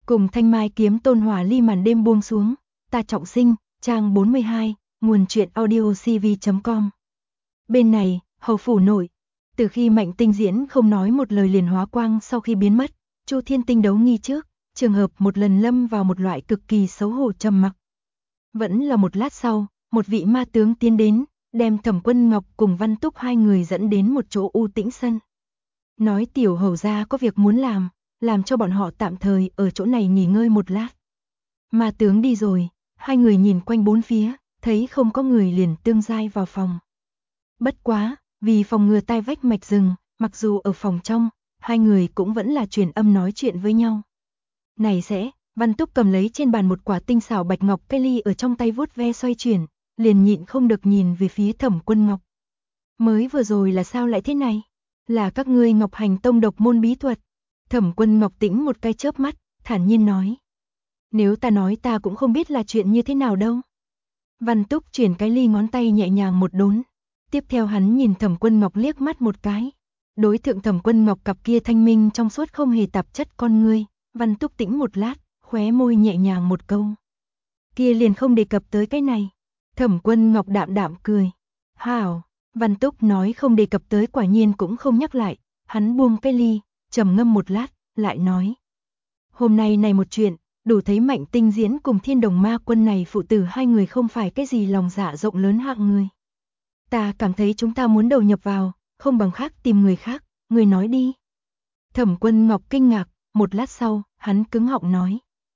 Cùng thanh mai kiếm tôn hỏa ly màn đêm buông xuống, ta trọng sinh, trang 42, nguồn truyện audio cv.com. Bên này, hầu phủ nội, từ khi Mạnh Tinh Diễn không nói một lời liền hóa quang sau khi biến mất, Chu Thiên Tinh đấu nghi trước, trường hợp một lần lâm vào một loại cực kỳ xấu hổ trầm mặc. Vẫn là một lát sau, một vị ma tướng tiến đến, đem Thẩm Quân Ngọc cùng Văn Túc hai người dẫn đến một chỗ u tĩnh sân. Nói tiểu hầu gia có việc muốn làm cho bọn họ tạm thời ở chỗ này nghỉ ngơi một lát. Ma tướng đi rồi, hai người nhìn quanh bốn phía, thấy không có người liền tương giai vào phòng. Bất quá, vì phòng ngừa tai vách mạch rừng, mặc dù ở phòng trong, hai người cũng vẫn là truyền âm nói chuyện với nhau. Này sẽ, Văn Túc cầm lấy trên bàn một quả tinh xảo bạch ngọc cây ly ở trong tay vuốt ve xoay chuyển, liền nhịn không được nhìn về phía Thẩm Quân Ngọc. Mới vừa rồi là sao lại thế này? Là các ngươi Ngọc Hành Tông độc môn bí thuật. Thẩm Quân Ngọc tĩnh một cái chớp mắt, thản nhiên nói. Nếu ta nói ta cũng không biết là chuyện như thế nào đâu. Văn Túc chuyển cái ly ngón tay nhẹ nhàng một đốn. Tiếp theo hắn nhìn Thẩm Quân Ngọc liếc mắt một cái. Đối thượng Thẩm Quân Ngọc cặp kia thanh minh trong suốt không hề tạp chất con ngươi. Văn Túc tĩnh một lát, khóe môi nhẹ nhàng một câu. Kia liền không đề cập tới cái này. Thẩm Quân Ngọc đạm đạm cười. Hảo, Văn Túc nói không đề cập tới quả nhiên cũng không nhắc lại. Hắn buông cái ly, trầm ngâm một lát, lại nói. Hôm nay này một chuyện, đủ thấy Mạnh Tinh Diễn cùng Thiên Đồng Ma Quân này phụ tử hai người không phải cái gì lòng dạ rộng lớn hạng người. Ta cảm thấy chúng ta muốn đầu nhập vào, không bằng khác tìm người khác, người nói đi. Thẩm Quân Ngọc kinh ngạc, một lát sau, hắn cứng họng nói.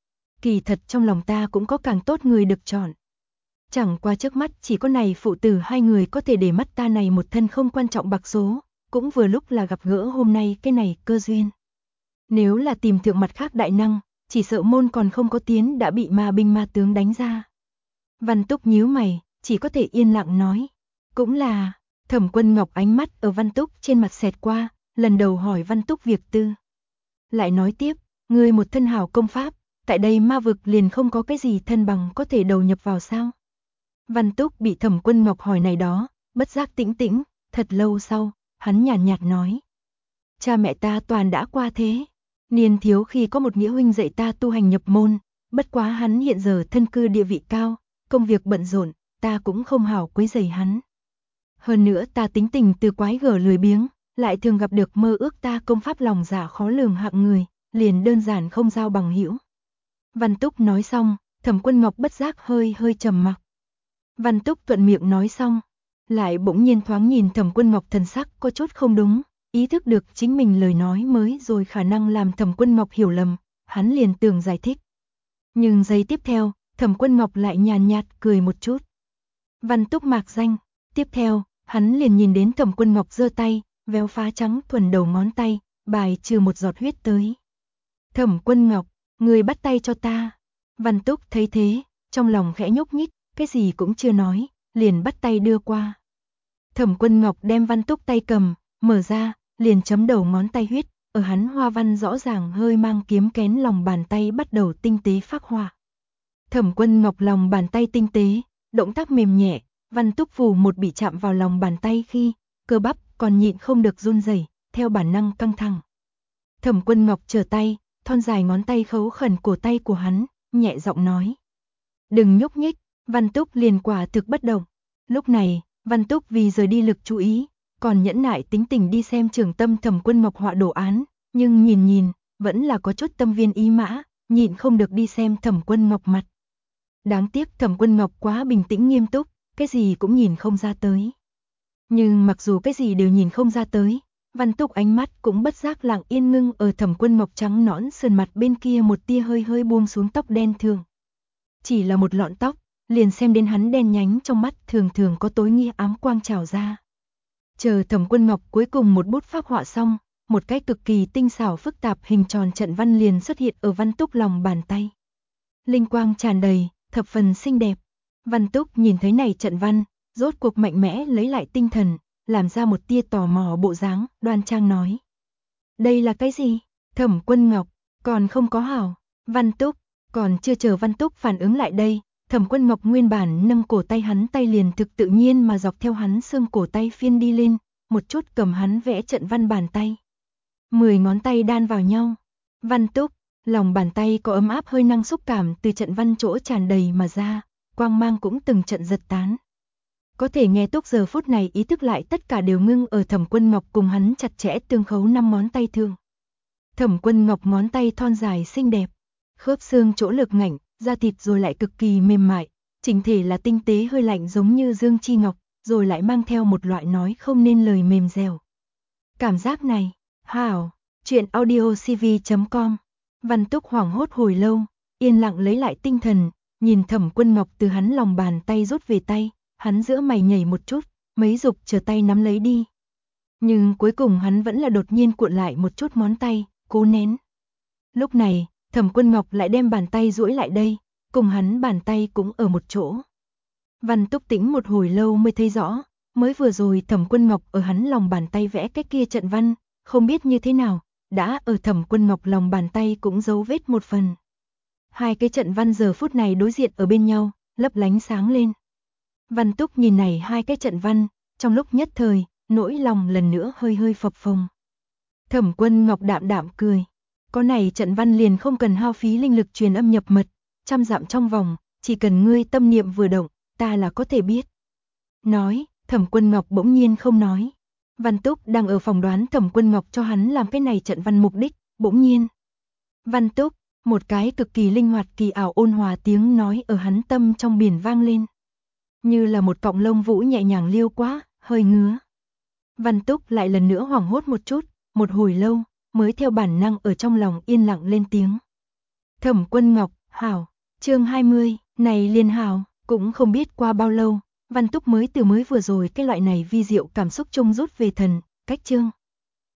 Kỳ thật trong lòng ta cũng có càng tốt người được chọn. Chẳng qua trước mắt chỉ có này phụ tử hai người có thể để mắt ta này một thân không quan trọng bạc số, cũng vừa lúc là gặp gỡ hôm nay cái này cơ duyên. Nếu là tìm thượng mặt khác đại năng, chỉ sợ môn còn không có tiến đã bị ma binh ma tướng đánh ra. Văn Túc nhíu mày, chỉ có thể yên lặng nói. Cũng là, Thẩm Quân Ngọc ánh mắt ở Văn Túc trên mặt xẹt qua, lần đầu hỏi Văn Túc việc tư. Lại nói tiếp, ngươi một thân hảo công pháp, tại đây ma vực liền không có cái gì thân bằng có thể đầu nhập vào sao? Văn Túc bị Thẩm Quân Ngọc hỏi này đó, bất giác tĩnh tĩnh, thật lâu sau, hắn nhàn nhạt nói. Cha mẹ ta toàn đã qua thế. Niên thiếu khi có một nghĩa huynh dạy ta tu hành nhập môn, bất quá hắn hiện giờ thân cư địa vị cao, công việc bận rộn, ta cũng không hảo quấy rầy hắn. Hơn nữa ta tính tình từ quái gở lười biếng, lại thường gặp được mơ ước ta công pháp lòng dạ khó lường hạng người, liền đơn giản không giao bằng hữu. Văn Túc nói xong, Thẩm Quân Ngọc bất giác hơi trầm mặc. Văn Túc thuận miệng nói xong, lại bỗng nhiên thoáng nhìn Thẩm Quân Ngọc thần sắc có chút không đúng, ý thức được chính mình lời nói mới rồi khả năng làm Thẩm Quân Ngọc hiểu lầm, hắn liền tưởng giải thích. Nhưng giây tiếp theo, Thẩm Quân Ngọc lại nhàn nhạt cười một chút. Văn Túc mạc danh, tiếp theo, hắn liền nhìn đến Thẩm Quân Ngọc giơ tay, véo phá trắng thuần đầu ngón tay, bài trừ một giọt huyết tới. Thẩm Quân Ngọc, người bắt tay cho ta. Văn Túc thấy thế, trong lòng khẽ nhúc nhích, cái gì cũng chưa nói, liền bắt tay đưa qua. Thẩm Quân Ngọc đem Văn Túc tay cầm, mở ra, liền chấm đầu ngón tay huyết, ở hắn hoa văn rõ ràng hơi mang kiếm kén lòng bàn tay bắt đầu tinh tế phác họa. Thẩm Quân Ngọc lòng bàn tay tinh tế, động tác mềm nhẹ, Văn Túc phù một bị chạm vào lòng bàn tay khi, cơ bắp còn nhịn không được run rẩy, theo bản năng căng thẳng. Thẩm Quân Ngọc trở tay, thon dài ngón tay khấu khẩn cổ tay của hắn, nhẹ giọng nói. Đừng nhúc nhích, Văn Túc liền quả thực bất động. Lúc này, Văn Túc vì rời đi lực chú ý, còn nhẫn nại tính tình đi xem Trưởng Tâm Thẩm Quân Ngọc họa đồ án, nhưng nhìn, vẫn là có chút tâm viên ý mã, nhịn không được đi xem Thẩm Quân Ngọc mặt. Đáng tiếc Thẩm Quân Ngọc quá bình tĩnh nghiêm túc, cái gì cũng nhìn không ra tới. Nhưng mặc dù cái gì đều nhìn không ra tới, Văn Túc ánh mắt cũng bất giác lặng yên ngưng ở Thẩm Quân Ngọc trắng nõn sườn mặt bên kia một tia hơi buông xuống tóc đen thường. Chỉ là một lọn tóc, liền xem đến hắn đen nhánh trong mắt thường có tối nghĩa ám quang trào ra. Chờ Thẩm Quân Ngọc cuối cùng một bút phác họa xong, một cái cực kỳ tinh xảo phức tạp hình tròn trận văn liền xuất hiện ở Văn Túc lòng bàn tay. Linh quang tràn đầy, thập phần xinh đẹp. Văn Túc nhìn thấy này trận văn, rốt cuộc mạnh mẽ lấy lại tinh thần, làm ra một tia tò mò bộ dáng, đoan trang nói. Đây là cái gì? Thẩm Quân Ngọc, còn không có hảo. Văn Túc, còn chưa chờ Văn Túc phản ứng lại đây, Thẩm Quân Ngọc nguyên bản nâng cổ tay hắn tay liền thực tự nhiên mà dọc theo hắn xương cổ tay phiên đi lên, một chút cầm hắn vẽ trận văn bàn tay. 10 ngón tay đan vào nhau. Văn Túc, Lòng bàn tay có ấm áp hơi năng xúc cảm từ trận văn chỗ tràn đầy mà ra, quang mang cũng từng trận giật tán. Có thể nghe Túc giờ phút này ý thức lại tất cả đều ngưng ở Thẩm Quân Ngọc cùng hắn chặt chẽ tương khấu 5 ngón tay thương. Thẩm Quân Ngọc ngón tay thon dài xinh đẹp, khớp xương chỗ lực ngạnh, da thịt rồi lại cực kỳ mềm mại, chỉnh thể là tinh tế hơi lạnh giống như dương chi ngọc, rồi lại mang theo một loại nói không nên lời mềm dẻo. Cảm giác này, hảo, chuyện audiocv.com. Văn Túc hoảng hốt hồi lâu, yên lặng lấy lại tinh thần, nhìn Thẩm Quân Ngọc từ hắn lòng bàn tay rút về tay, hắn giữa mày nhảy một chút, mấy dục chờ tay nắm lấy đi. Nhưng cuối cùng hắn vẫn là đột nhiên cuộn lại một chút ngón tay, cố nén. Lúc này, Thẩm Quân Ngọc lại đem bàn tay duỗi lại đây, cùng hắn bàn tay cũng ở một chỗ. Văn Túc tĩnh một hồi lâu mới thấy rõ, mới vừa rồi Thẩm Quân Ngọc ở hắn lòng bàn tay vẽ cái kia trận văn, không biết như thế nào, đã ở Thẩm Quân Ngọc lòng bàn tay cũng dấu vết một phần. Hai cái trận văn giờ phút này đối diện ở bên nhau, lấp lánh sáng lên. Văn Túc nhìn này hai cái trận văn, trong lúc nhất thời, nỗi lòng lần nữa hơi hơi phập phồng. Thẩm Quân Ngọc đạm đạm cười, có này trận văn liền không cần hao phí linh lực truyền âm nhập mật, 100 dặm trong vòng, chỉ cần ngươi tâm niệm vừa động, ta là có thể biết. Nói, Thẩm Quân Ngọc bỗng nhiên không nói. Văn Túc đang ở phòng đoán Thẩm Quân Ngọc cho hắn làm cái này trận văn mục đích, bỗng nhiên. Văn Túc, một cái cực kỳ linh hoạt kỳ ảo ôn hòa tiếng nói ở hắn tâm trong biển vang lên. Như là một cọng lông vũ nhẹ nhàng liêu quá, hơi ngứa. Văn Túc lại lần nữa hoảng hốt một chút, một hồi lâu, mới theo bản năng ở trong lòng yên lặng lên tiếng. Thẩm Quân Ngọc, hảo, chương 20, này liên hảo, cũng không biết qua bao lâu, Văn Túc mới vừa rồi cái loại này vi diệu cảm xúc chung rút về thần, cách chương.